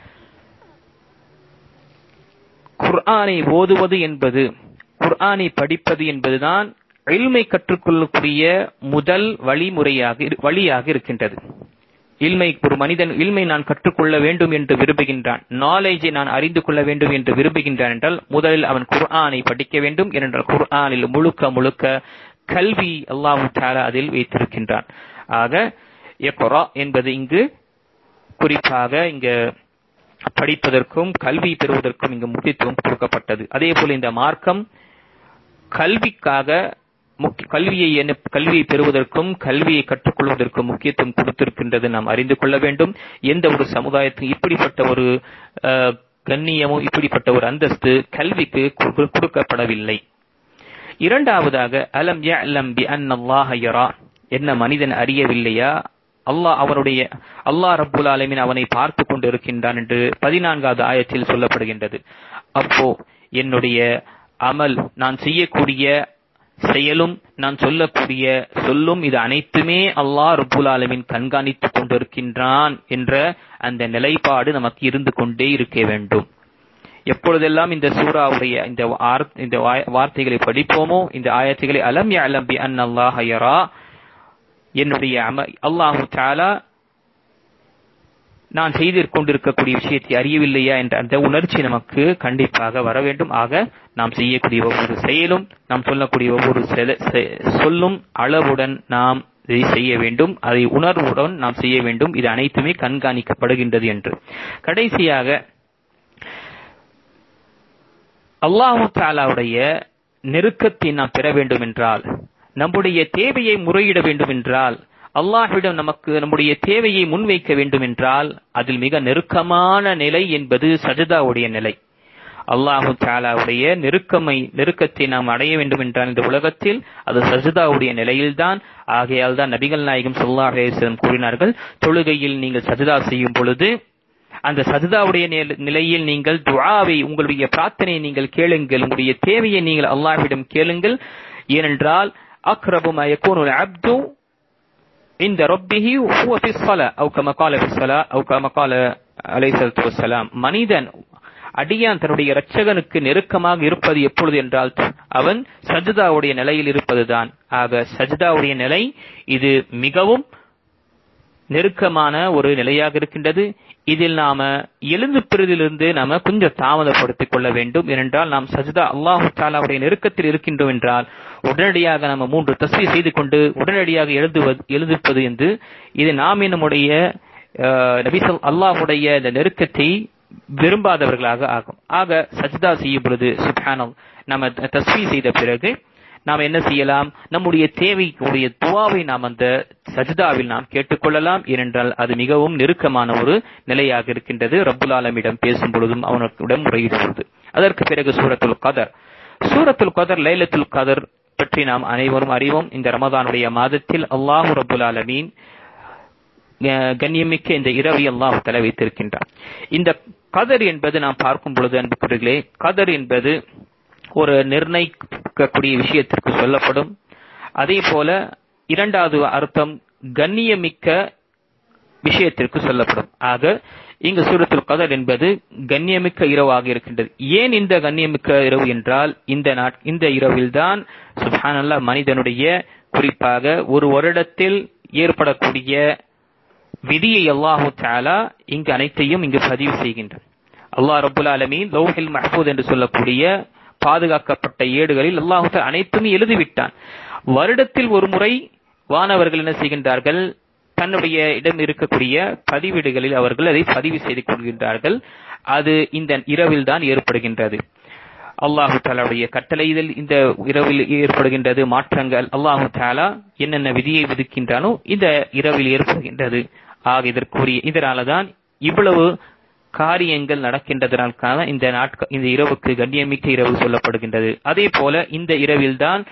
குர்ஆனை ஓதுவது என்பது, குர்ஆனை படிப்பது என்பதுதான் இல்மை கற்றுக்கொள்ளக்கூடிய முதல் வழியாக இருக்கின்றது. ஒரு மனிதன் இல்மை நான் கற்றுக்கொள்ள வேண்டும் என்று விரும்புகின்றான், நாலேஜை நான் அறிந்து கொள்ள வேண்டும் என்று விரும்புகின்றான் என்றால் முதலில் அவன் குர்ஆனை படிக்க வேண்டும். ஏனென்றால் குர்ஆனில் முழுக்க கல்வி அல்லாஹ் தஆலா அதில் வைத்திருக்கின்றான். ஆக இக்ரா என்பது இங்கு குறிப்பாக படிப்பதற்கும் கல்வி பெறுவதற்கும் இங்கு முக்கியத்துவம் கொடுக்கப்பட்டது. அதே போல இந்த மார்க்கம் கல்விக்காக கல்வியை பெறுவதற்கும் கல்வியை கற்றுக்கொள்வதற்கும் முக்கியத்துவம் கொடுத்திருக்கின்றது நாம் அறிந்து கொள்ள வேண்டும். எந்த ஒரு சமுதாயத்துக்கும் இப்படிப்பட்ட ஒரு கண்ணியமோ இப்படிப்பட்ட ஒரு அந்தஸ்து கல்விக்கு கொடுக்கப்படவில்லை. இரண்டாவதாக அலம் யஅலம் பி அன்னல்லாஹ யரா, என்ன மனிதன் அறியவில்லையா அல்லாஹ் ரப்புல் ஆலமீன் அவனை பார்த்து கொண்டு இருக்கின்றான் என்று 14வது ஆயத்தில் சொல்லப்படுகின்றது. அப்போ என்னுடைய அமல், நான் செய்யக்கூடிய செயலும் நான் சொல்லக்கூடிய சொல்லும், இது அனைத்துமே அல்லாஹ் ரப்புல் ஆலமீன் கண்காணித்துக் கொண்டிருக்கின்றான் என்ற அந்த நிலைப்பாடு நமக்கு இருந்து கொண்டே இருக்க வேண்டும். எப்பொழுதெல்லாம் இந்த சூராவுடைய இந்த வார்த்தைகளை படிப்போமோ, இந்த ஆயத்துகளை அலம் யஅலம் பி அன்னல்லாஹ யரா, என்னுடைய அல்லாஹ் தஆலா நான் செய்து கொண்டிருக்கக்கூடிய விஷயத்தை அறியவில்லையா என்ற அந்த உணர்ச்சி நமக்கு கண்டிப்பாக வர வேண்டும். ஆக நாம் செய்யக்கூடிய ஒவ்வொரு செயலும், நாம் சொல்லக்கூடிய ஒவ்வொரு சொல்லும் அளவுடன் நாம் இதை செய்ய வேண்டும், அதை உணர்வுடன் நாம் செய்ய வேண்டும். இது அனைத்துமே கண்காணிக்கப்படுகின்றது என்று. கடைசியாக அல்லாஹ் தஆலாவுடைய நெருக்கத்தை நாம் பெற வேண்டும் என்றால், நம்முடைய தேவையை முறையிட வேண்டும் என்றால், அல்லாஹ்விடம் நம்முடைய தேவையை முன்வைக்க வேண்டும் என்றால், அதில் மிக நெருக்கமான நிலை என்பது சஜதாவுடைய நிலை. அல்லாஹ் தஆலாவுடைய நெருக்கத்தை நாம் அடைய வேண்டும் என்றால் இந்த உலகத்தில் அது சஜதாவுடைய நிலையில்தான். ஆகையால் தான் நபிகள் நாயகம் ஸல்லல்லாஹு அலைஹி வஸல்லம் கூறினார்கள், தொழுகையில் நீங்கள் சஜதா செய்யும் பொழுது அந்த சஜதாவுடைய நிலையில் நீங்கள் துஆவை, உங்களுடைய பிரார்த்தனையை நீங்கள் கேளுங்கள், உங்களுடைய தேவையை நீங்கள் அல்லாஹ்விடம் கேளுங்கள். ஏனென்றால் அக்ரபு மா யகூனுல் அப்து இந்த ரப்பிஹி ஹுவ ஃபிஸ் ஸலா அவ் கமா கால ஃபிஸ் ஸலா அவ் கமா கால அலைஹிஸ்ஸலாத்து வஸ்ஸலாம். மனிதன் அடியான் தன்னுடைய இரட்சகனுக்கு நெருக்கமாக இருப்பது எப்பொழுது என்றால் அவன் சஜ்தாவுடைய நிலையில் இருப்பதுதான். ஆக சஜ்தாவுடைய நிலை இது மிகவும் நெருக்கமான ஒரு நிலையாக இருக்கின்றது. இதில் நாம எழுந்து பெறுவதிலிருந்து நாம கொஞ்சம் தாமதப்படுத்திக் கொள்ள வேண்டும். ஏனென்றால் நாம் சஜ்தா அல்லாஹ் தஆலாவுடைய நெருக்கத்தில் இருக்கின்றோம் என்றால் உடனடியாக நம்ம 3 தஸ்பீஹ் செய்து கொண்டு உடனடியாக எழுதுப்பது என்று இது நாம் நம்முடைய நபி அல்லாஹ்வுடைய இந்த நெருக்கத்தை விரும்பாதவர்களாக ஆகும். ஆக சஜ்தா செய்யும் பொழுது சுப்ஹானல்லாஹ் நம்ம தஸ்பீஹ் செய்த பிறகு நாம் என்ன செய்யலாம், நம்முடைய தேவைக்குரிய துஆவை நாம் அந்த சஜ்தாவில் நாம் கேட்டுக்கொள்ளலாம். ஏனென்றால் அது மிகவும் நெருக்கமான ஒரு நிலையாக இருக்கின்றது. ரப்புல் ஆலமீனிடம் பேசும் பொழுதும் அவனிடம் முறையிடுவது. அதற்கு பிறகு சூரத்துல் கதர். சூரத்துல் கதர், லைலத்துல் கதர் பற்றி நாம் அனைவரும் அறிவோம். இந்த ரமதானுடைய மாதத்தில் அல்லாஹ் ரப்புல் ஆலமீன் கண்ணியமிக்க இந்த இரவை அல்லாஹ் தஆலா வைத்திருக்கின்றார். இந்த கதர் என்பது நாம் பார்க்கும் பொழுது அன்புக்குரியவர்களே, கதர் என்பது ஒரு நிர்ணயிக்கக்கூடிய விஷயத்திற்கு சொல்லப்படும். அதே போல இரண்டாவது அர்த்தம் கண்ணியமிக்க விஷயத்திற்கு சொல்லப்படும். ஆக இங்கு சூரத்துல் கதர் என்பது கண்ணியமிக்க இரவாக இருக்கின்றது. ஏன் இந்த கண்ணியமிக்க இரவு என்றால் இந்த இரவில்தான் சுப்ஹானல்லாஹ் மனிதனுடைய குறிப்பாக ஒரு வருடத்தில் ஏற்படக்கூடிய விதியை அல்லாஹு தஆலா இங்கு அனைத்தையும் இங்கு பதிவு செய்கின்றான். அல்லாஹ் ரப்பல் ஆலமீன் லௌஹில் மஹ்ஃபூஸ் என்று சொல்லக்கூடிய பாதுகாக்கப்பட்ட ஏடுகளில் அல்லாஹு தஆலா அனைத்தும் எழுதிவிட்டான். வருடத்தில் ஒரு முறை வானவர்கள் என்ன செய்கின்றார்கள், தன்னுடைய இடம் இருக்கக்கூடிய பதிவீடுகளில் அவர்கள் அதை பதிவு செய்து கொள்கின்றார்கள். அது இந்த இரவில் தான் ஏற்படுகின்றது. அல்லாஹு தஆலாவுடைய கட்டளையில் இந்த இரவில் ஏற்படுகின்றது மாற்றங்கள். அல்லாஹு தஆலா என்னென்ன விதியை விதிக்கின்றானோ இந்த இரவில் ஏற்படுகின்றது. ஆக இதனால்தான் இவ்வளவு காரியங்கள் நடக்கின்றதற்கான இந்த இரவுக்கு கண்ணியமிக்க இரவு சொல்லப்படுகின்றது. அதே போல இந்த இரவில்தான்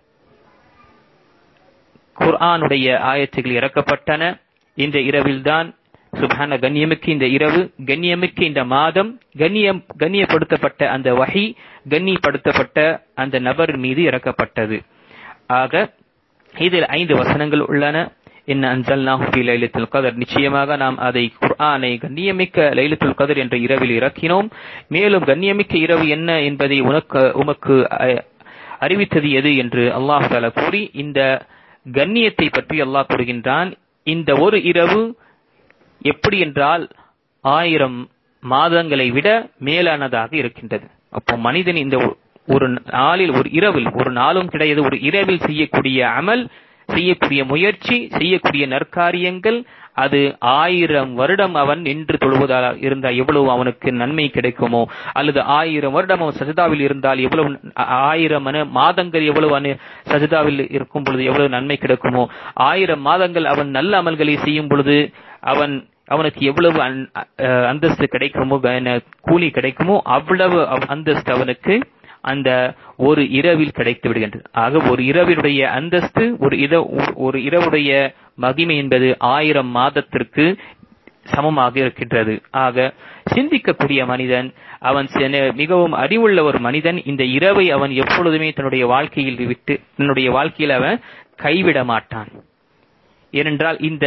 குர்ஆனுடைய ஆயத்துகள் இறக்கப்பட்டன. இந்த இரவில்தான் சுப்ஹான கண்ணியமிக்க இந்த இரவு, கண்ணியமிக்க இந்த மாதம், கண்ணியப்படுத்தப்பட்ட அந்த வஹி, கண்ணியப்படுத்தப்பட்ட அந்த நபர் மீது இறக்கப்பட்டது. ஆக இதில் 5 வசனங்கள் உள்ளன. இன்ன அன்ஸல்னாஹு ஃபீ லைலத்துல் கத்ர், நிச்சயமாக நாம் அதை குர்ஆனை கண்ணியமிக்க லைலத்துல் கத்ர் என்ற இரவில் இறக்கினோம். மேலும் கண்ணியமிக்க இரவு என்ன என்பதை உமக்கு அறிவித்தது எது என்று அல்லாஹ் தஆலா கூறி இந்த கண்ணியத்தை பற்றி அல்லாஹ் கூறுகின்றான். இந்த ஒரு இரவு எப்படி என்றால் 1000 மாதங்களை விட மேலானதாக இருக்கின்றது. அப்போ மனிதன் இந்த ஒரு நாளில், ஒரு இரவில், ஒரு நாளும் கிடையாது, ஒரு இரவில் செய்யக்கூடிய அமல், செய்யக்கூடிய முயற்சி, செய்யக்கூடிய நற்காரியங்கள், அது 1000 வருடம் அவன் நின்று தொழுவதால் இருந்தால் எவ்வளவு அவனுக்கு நன்மை கிடைக்குமோ, அல்லது 1000 வருடம் அவன் சஜிதாவில் இருந்தால் எவ்வளவு, 1000 மாதங்கள் எவ்வளவு சஜிதாவில் இருக்கும் பொழுது எவ்வளவு நன்மை கிடைக்குமோ, 1000 மாதங்கள் அவன் நல்ல அமல்களை செய்யும் பொழுது அவனுக்கு எவ்வளவு அந்தஸ்து கிடைக்குமோ, கூலி கிடைக்குமோ, அவ்வளவு அந்தஸ்து அவனுக்கு அந்த ஒரு இரவில் கிடைத்து விடுகின்றது. ஆக ஒரு இரவினுடைய அந்தஸ்து, ஒரு இரவுடைய மகிமை என்பது 1000 மாதத்திற்கு சமமாக இருக்கின்றது. ஆக சிந்திக்கக்கூடிய மனிதன், அவன் மிகவும் அறிவுள்ள ஒரு மனிதன், இந்த இரவை அவன் எப்பொழுதுமே தன்னுடைய வாழ்க்கையில் அவன் கைவிட மாட்டான். ஏனென்றால் இந்த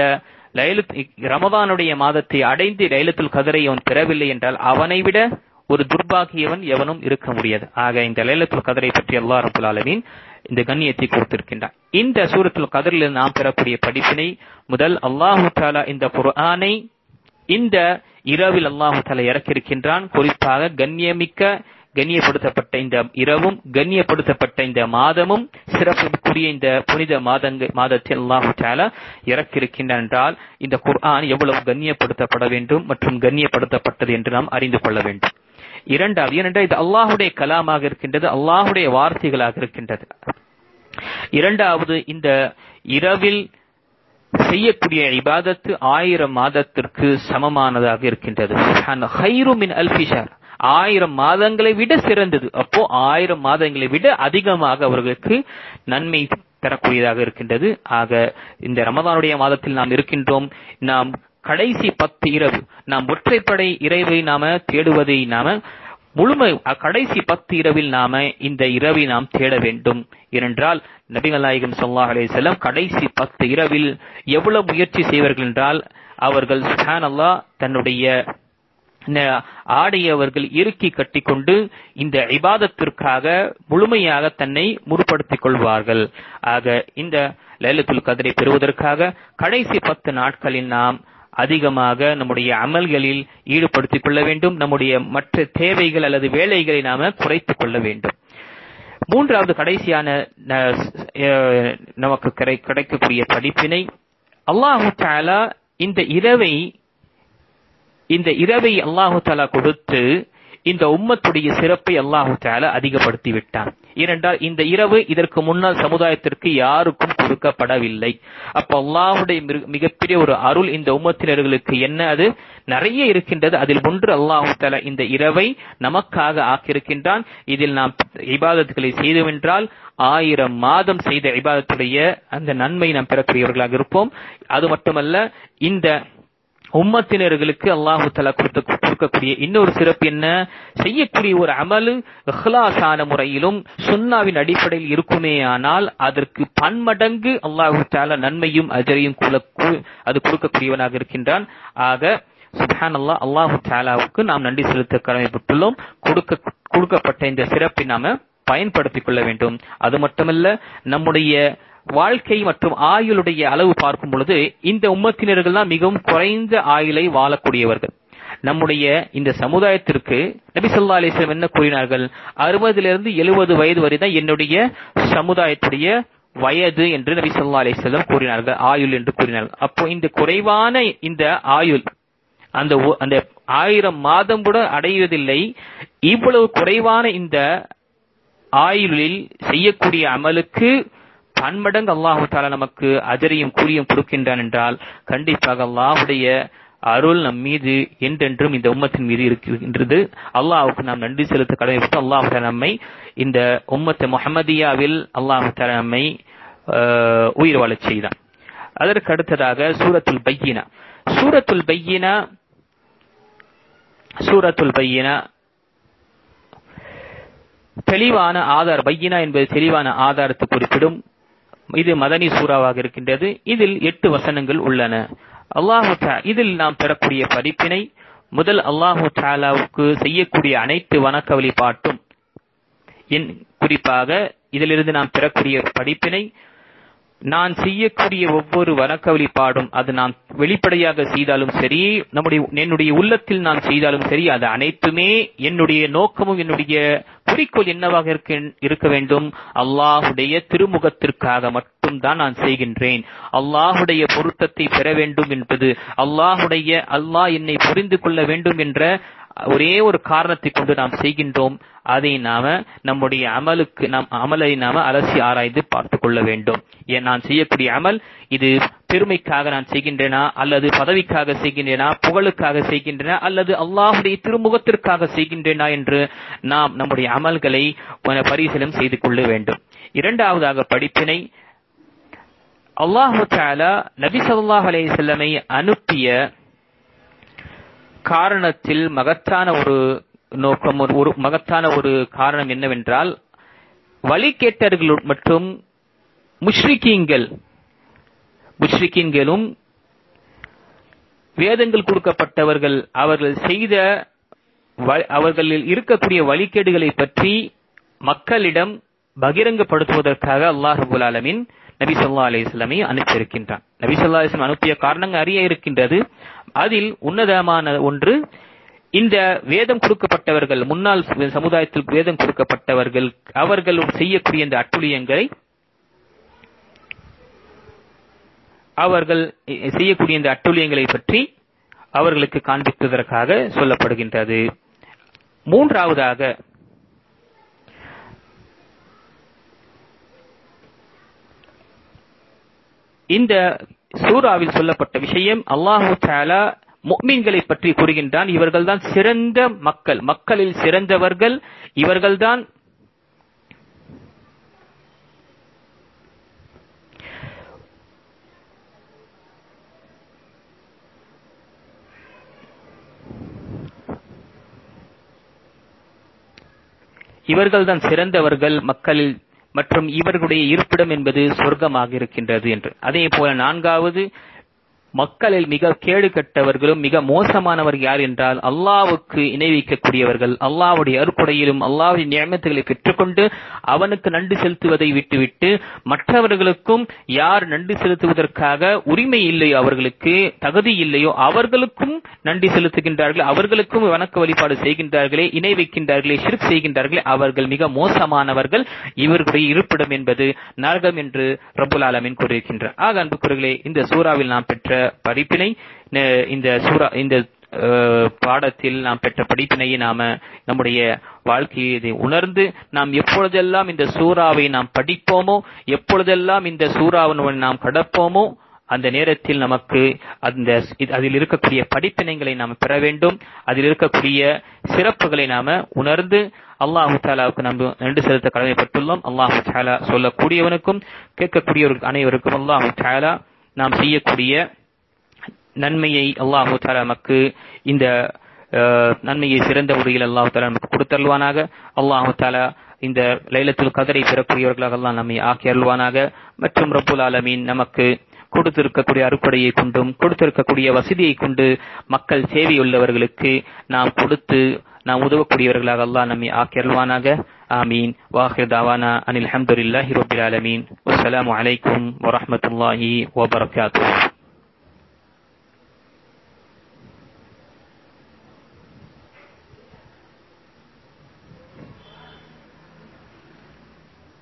ரமதானுடைய மாதத்தை அடைந்து லைலத்துல் கத்ரை அவன் பெறவில்லை என்றால் அவனை விட ஒரு துர்பாகியவன் எவனும் இருக்க முடியாது. ஆக இந்த லைலத்துல் கத்ரை பற்றி அல்லாஹ் ரப்பல் ஆலமீன் இந்த கண்ணியத்தை கொடுத்திருக்கின்றான். இந்த சூரத்துல் கத்ரில் நாம் பெறக்கூடிய படிப்பினை, முதல் அல்லாஹு தஆலா இந்த குர்ஆனை இந்த இரவில் அல்லாஹு தஆலா இறக்கியிருக்கின்றான். குறிப்பாக கண்ணியப்படுத்தப்பட்ட இந்த இரவும், கண்ணியப்படுத்தப்பட்ட இந்த மாதமும், சிறப்புக்குரிய இந்த புனித மாதத்தில் அல்லாஹு தஆலா இறக்கியிருக்கின்றான் என்றால் இந்த குர்ஆன் எவ்வளவு கண்ணியப்படுத்தப்பட வேண்டும் மற்றும் கண்ணியப்படுத்தப்பட்டது என்று நாம் அறிந்து கொள்ள வேண்டும். இரண்டாவது, ஏனென்றால் இது அல்லாஹுடைய கலாமாக இருக்கின்றது, அல்லாஹுடைய வார்த்தைகளாக இருக்கின்றது. இரண்டாவது, இந்த இரவில் செய்யக்கூடிய இபாதத்து 1000 மாதத்திற்கு சமமானதாக இருக்கின்றது. ஹைரு மின் அல்ஃபி ஷஹர், 1000 மாதங்களை விட சிறந்தது. அப்போ 1000 மாதங்களை விட அதிகமாக அவர்களுக்கு நன்மை தரக்கூடியதாக இருக்கின்றது. ஆக இந்த ரமதானுடைய மாதத்தில் நாம் இருக்கின்றோம். நாம் கடைசி 10 இரவு, நாம் ஒற்றைப்படை இறைவை நாம தேடுவதை கடைசி 10 இரவில் நாம இந்த இரவை நாம் தேட வேண்டும். ஏனென்றால் நபிகள் நாயகம் ஸல்லல்லாஹு அலைஹி வஸல்லம் கடைசி 10 இரவில் எவ்வளவு முயற்சி செய்வார்கள் என்றால், அவர்கள் சுப்ஹானல்லாஹ் தன்னுடைய ஆடையவர்கள் இறுக்கி கட்டிக்கொண்டு இந்த இபாதத்திற்காக முழுமையாக தன்னை முற்படுத்திக் கொள்வார்கள். ஆக இந்த லைலத்துல் கத்ரை பெறுவதற்காக கடைசி 10 நாட்களில் நாம் அதிகமாக நம்முடைய அமல்களில் ஈடுபடுத்திக் கொள்ள வேண்டும். நம்முடைய மற்ற தேவைகள் அல்லது வேலைகளை நாம குறைத்துக் கொள்ள வேண்டும். மூன்றாவது கடைசியான நமக்கு கிடைக்கக்கூடிய படிப்பினை, அல்லாஹு தஆலா இந்த இரவை அல்லாஹு தஆலா கொடுத்து இந்த உம்மத்துடைய சிறப்பை அல்லாஹு தஆலா அதிகப்படுத்தி விட்டான். ஏனென்றால் இந்த இரவு இதற்கு முன்னால் சமுதாயத்திற்கு யாருக்கும் கொடுக்கப்படவில்லை. அப்ப அல்லாஹுடைய மிகப்பெரிய ஒரு அருள் இந்த உம்மத்தினர்களுக்கு என்ன, அது நிறைய இருக்கின்றது. அதில் ஒன்று அல்லாஹு தஆலா இந்த இரவை நமக்காக ஆக்கியிருக்கின்றான். இதில் நாம் இபாதத்துகளை செய்துவென்றால் 1000 மாதம் செய்த இபாதத்துடைய அந்த நன்மை நாம் பெறக்கூடியவர்களாக இருப்போம். அது மட்டுமல்ல, இந்த உம்மத்தினர்களுக்கு அல்லாஹு தஆலா கொடுக்கக்கூடிய இன்னொரு சிறப்பு என்ன, செய்யக்கூடிய ஒரு அமலு இஹ்லாஸான முறையிலும் சுன்னாவின் அடிப்படையில் இருக்குமே ஆனால் அதற்கு பன்மடங்கு அல்லாஹு தஆலா நன்மையும் அஜரையும் அது கொடுக்கக்கூடியவனாக இருக்கின்றான். ஆக சுப்ஹானல்லாஹ், அல்லாஹு தஆலாவுக்கு நாம் நன்றி செலுத்த கடமைப்பட்டுள்ளோம். கொடுக்கப்பட்ட இந்த சிறப்பை நாம பயன்படுத்திக் கொள்ள வேண்டும். அது மட்டுமல்ல, நம்முடைய வாழ்க்கை மற்றும் ஆயுளுடைய அளவு பார்க்கும் பொழுது இந்த உம்மத்தினர்கள் தான் மிகவும் குறைந்த ஆயுளை வாழக்கூடியவர்கள். நம்முடைய இந்த சமுதாயத்திற்கு நபி ஸல்லல்லாஹு அலைஹி வஸல்லம் என்ன கூறினார்கள்? 60 70 வயது வரை தான் என்னுடைய சமுதாயத்துடைய வயது என்று நபி ஸல்லல்லாஹு அலைஹி வஸல்லம் கூறினார்கள், ஆயுள் என்று கூறினார்கள். அப்போ இந்த குறைவான இந்த ஆயுள் அந்த 1000 மாதம் கூட அடைவதில்லை. இவ்வளவு குறைவான இந்த ஆயுளில் செய்யக்கூடிய அமலுக்கு பன்மடங்கு அல்லாஹு தஆலா நமக்கு அஜரையும் கூலியும் கொடுக்கின்றான் என்றால் கண்டிப்பாக அல்லாஹ்வுடைய அருள் நம் மீது என்றென்றும் இந்த உம்மத்தின் மீது இருக்கின்றது. அல்லாஹ்வுக்கு நாம் நன்றி செலுத்த கடமைப்பட்டு அல்லாஹ் தஆலா நம்மை இந்த உம்மத் முஹம்மதியாவில் அல்லாஹ் தஆலா நம்மை உயிர் வாழச் செய்தான். அதற்கு அடுத்ததாக சூரத்துல் பையினா. சூரத்துல் பையினா தெளிவான ஆதார். பையினா என்பது தெளிவான ஆதாரத்தை குறிப்பிடும். இது மதனி சூறாவாக இருக்கின்றது. இதில் 8 வசனங்கள் உள்ளன. இதில் நாம் பெறக்கூடிய படிப்பினை, முதல் அல்லாஹு தஆலாவுக்கு செய்யக்கூடிய அனைத்து வணக்க வழிபாட்டும், குறிப்பாக இதிலிருந்து நாம் பெறக்கூடிய படிப்பினை, நான் செய்யக்கூடிய ஒவ்வொரு வணக்க வழிபாடும் அது நான் வெளிப்படையாக செய்தாலும் சரி, என்னுடைய உள்ளத்தில் நான் செய்தாலும் சரி, அது அனைத்துமே என்னுடைய நோக்கமும் என்னுடைய குறிக்கோள் என்னவாக இருக்க வேண்டும்? அல்லாஹுடைய திருமுகத்திற்காக மட்டும்தான் நான் செய்கின்றேன். அல்லாஹுடைய பொருத்தத்தை பெற வேண்டும் என்பது, அல்லாஹ் என்னை புரிந்து கொள்ள வேண்டும் என்ற ஒரே ஒரு காரணத்தை கொண்டு நாம் செய்கின்றோம். அதை நாம நம்முடைய அமலை நாம அலசி ஆராய்ந்து பார்த்துக் கொள்ள வேண்டும். நான் செய்யக்கூடிய அமல் இது பெருமைக்காக நான் செய்கின்றேனா, அல்லது பதவிக்காக செய்கின்றேனா, புகழுக்காக செய்கின்றேனா, அல்லது அல்லாஹுடைய திருமுகத்திற்காக செய்கின்றேனா என்று நாம் நம்முடைய அமல்களை பரிசீலனை செய்து கொள்ள வேண்டும். இரண்டாவதாக படிப்பினை, அல்லாஹு தஆலா நபி ஸல்லல்லாஹு அலைஹி வஸல்லமை அனுப்பிய காரணத்தில் மகத்தான ஒரு நோக்கம், ஒரு மகத்தான ஒரு காரணம் என்னவென்றால், வழிகேட்டர்கள் மற்றும் முஷ்ரிக்கீன்களும் வேதங்கள் கொடுக்கப்பட்டவர்கள் அவர்களில் இருக்கக்கூடிய வழிகேடுகளை பற்றி மக்களிடம் பகிரங்கப்படுத்துவதற்காக அல்லாஹ் ரப்பல் ஆலமீன் நபி ஸல்லல்லாஹு அலைஹி வஸல்லம் அனுப்பியிருக்கின்றான். நபி ஸல்லல்லாஹு அலைஹி வஸல்லம் அனுப்பிய காரணங்கள் அறிய இருக்கின்றது. அதில் உன்னதமான ஒன்று, இந்த வேதம் கொடுக்கப்பட்டவர்கள், முன்னாள் சமுதாயத்தில் வேதம் கொடுக்கப்பட்டவர்கள், அவர்கள் செய்யக்கூடிய இந்த அட்டுழியங்களை, அவர்கள் செய்யக்கூடிய இந்த அட்டுழியங்களை பற்றி அவர்களுக்கு காண்பிப்பதற்காக சொல்லப்படுகின்றது. மூன்றாவதாக இந்த சூராவில் சொல்லப்பட்ட விஷயம், அல்லாஹு தஆலா முஃமின்களை பற்றி கூறுகின்றான். இவர்கள்தான் சிறந்த மக்களில் சிறந்தவர்கள் இவர்கள்தான். இவர்கள்தான் சிறந்தவர்கள் மக்களில், மற்றும் இவர்களுடைய இருப்பிடம் என்பது சொர்க்கமாக இருக்கின்றது என்று. அதே போல நான்காவது, மக்களில் மிக கேடு கட்டவர்களும் மிக மோசமானவர் யார் என்றால் அல்லாஹ்வுக்கு இணை வைக்கக்கூடியவர்கள். அல்லாஹ்வுடைய அருட்கொடையிலும் அல்லாஹ்வுடைய நியமத்துகளை பெற்றுக்கொண்டு அவனுக்கு நன்றி செலுத்துவதை விட்டுவிட்டு மற்றவர்களுக்கும் யார் நன்றி செலுத்துவதற்காக உரிமை இல்லையோ, அவர்களுக்கு தகுதி இல்லையோ, அவர்களுக்கும் நன்றி செலுத்துகின்றார்கள், அவர்களுக்கும் வணக்க வழிபாடு செய்கின்றார்களே, இணை வைக்கின்றார்களே, ஷிர்க் செய்கின்றார்களே, அவர்கள் மிக மோசமானவர்கள். இவர்களுடைய இருப்பிடம் என்பது நரகம் என்று ரப்புல் ஆலமீன் கூறியிருக்கின்றார். ஆக அன்புக்குரியவர்களே, இந்த சூறாவில் நாம் பெற்ற படிப்பினை, இந்த பாடத்தில் நாம் பெற்ற படிப்பினையை நாம நம்முடைய வாழ்க்கையை உணர்ந்து நாம் எப்பொழுதெல்லாம் இந்த சூறாவை நாம் படிப்போமோ, எப்பொழுதெல்லாம் இந்த சூறாவின் நாம் கடப்போமோ, அந்த நேரத்தில் நமக்கு அதில் இருக்கக்கூடிய படிப்பினைகளை நாம் பெற வேண்டும். அதில் இருக்கக்கூடிய சிறப்புகளை நாம உணர்ந்து அல்லாஹு தஆலாவுக்கு நாம் நன்றி செலுத்த கடமைப்பட்டுள்ளோம். அல்லாஹு தஆலா சொல்லக்கூடியவனுக்கும் கேட்கக்கூடியவர்கள் அனைவருக்கும் அல்லாஹு தஆலா நாம் செய்யக்கூடிய நன்மையை அல்லாஹு தஆலா நமக்கு இந்த நன்மையை சிறந்த முறையில் அல்லாஹு தஆலா நமக்கு கொடுத்தருள்வானாக. அல்லாஹு தஆலா இந்த லைலத்துல் கத்ரை பெறக்கூடியவர்களாக அல்லாஹ் நம்மை ஆக்கி அருள்வானாக. மற்றும் ரப்புல் ஆலமீன் நமக்கு கொடுத்திருக்கக்கூடிய அறுப்படையை கொண்டும் கொடுத்திருக்கக்கூடிய வசதியை கொண்டு மக்கள் சேவையுள்ளவர்களுக்கு நாம் கொடுத்து நாம் உதவக்கூடியவர்களாக அல்லாஹ் நம்மை ஆக்கியல்வானாக. ஆமீன். வாஹிர் தாவானா அனில் ஹம்துலில்லாஹி ரப்பில் ஆலமீன். வஸ்ஸலாமு அலைக்கும் வரஹ்மத்துல்லாஹி வபரகாத்துஹு.